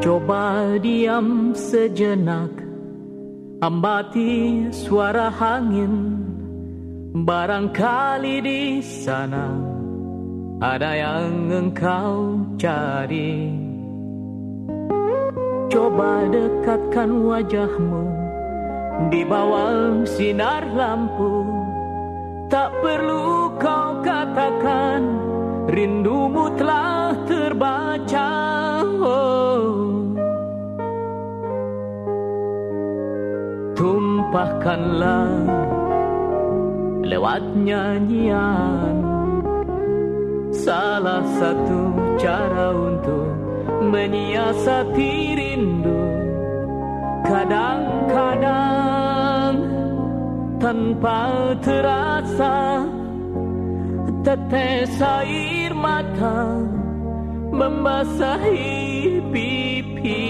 Coba diam sejenak, amati suara angin. Barangkali di sana ada yang engkau cari. Coba dekatkan wajahmu di bawah sinar lampu. Tak perlu kau katakan rindumu telah terbaca. Tumpahkanlah lewat nyanyian salah satu cara untuk menyiasati rindu. Kadang-kadang tanpa terasa tetes air mata membasahi pipi.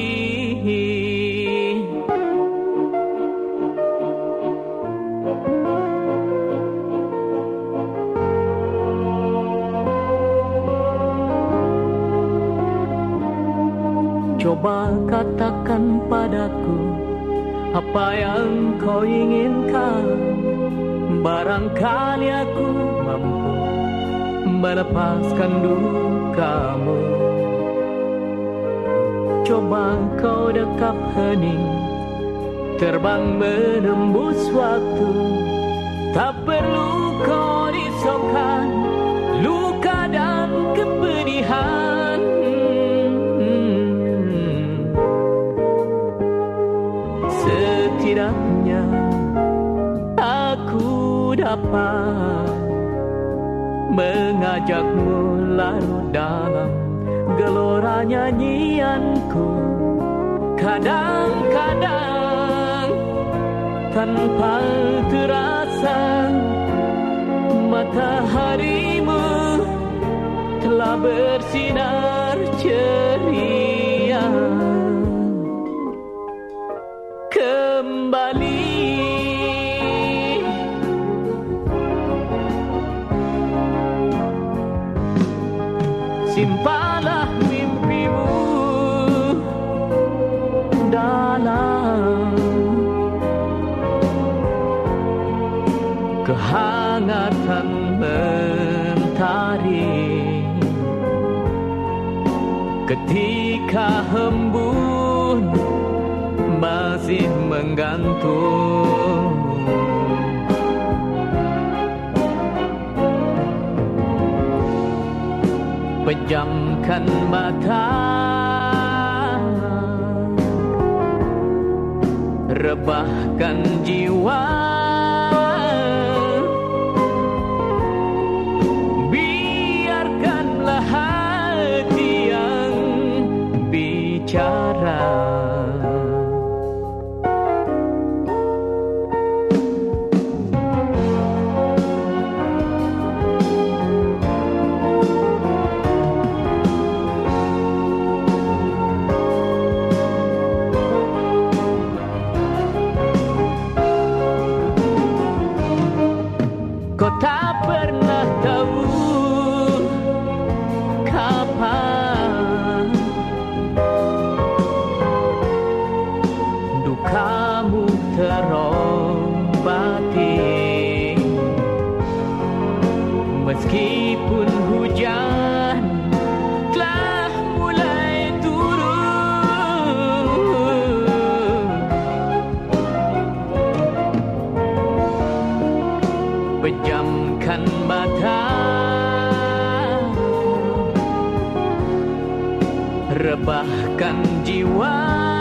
Coba katakan padaku apa yang kau inginkan. Barangkali aku mampu melepaskan dukamu. Coba kau dekap hening, terbang menembus waktu. Tak perlu kau risaukan luka dan kepedihan. Setidaknya aku dapat mengajakmu larut dalam gelora nyanyianku. Kadang-kadang tanpa terasa mataharimu telah bersinar ceria. Kembali simpanlah mimpimu dalam kehangatan mentari. Ketika embun masih menggantung, pejamkan mata, rebahkan jiwa. Biarkanlah hati yang bicara. Kau tak pernah tahu kapan dukamu terobati. Meskipun hujan telah mulai turun, pejamkan mata, rebahkan jiwa.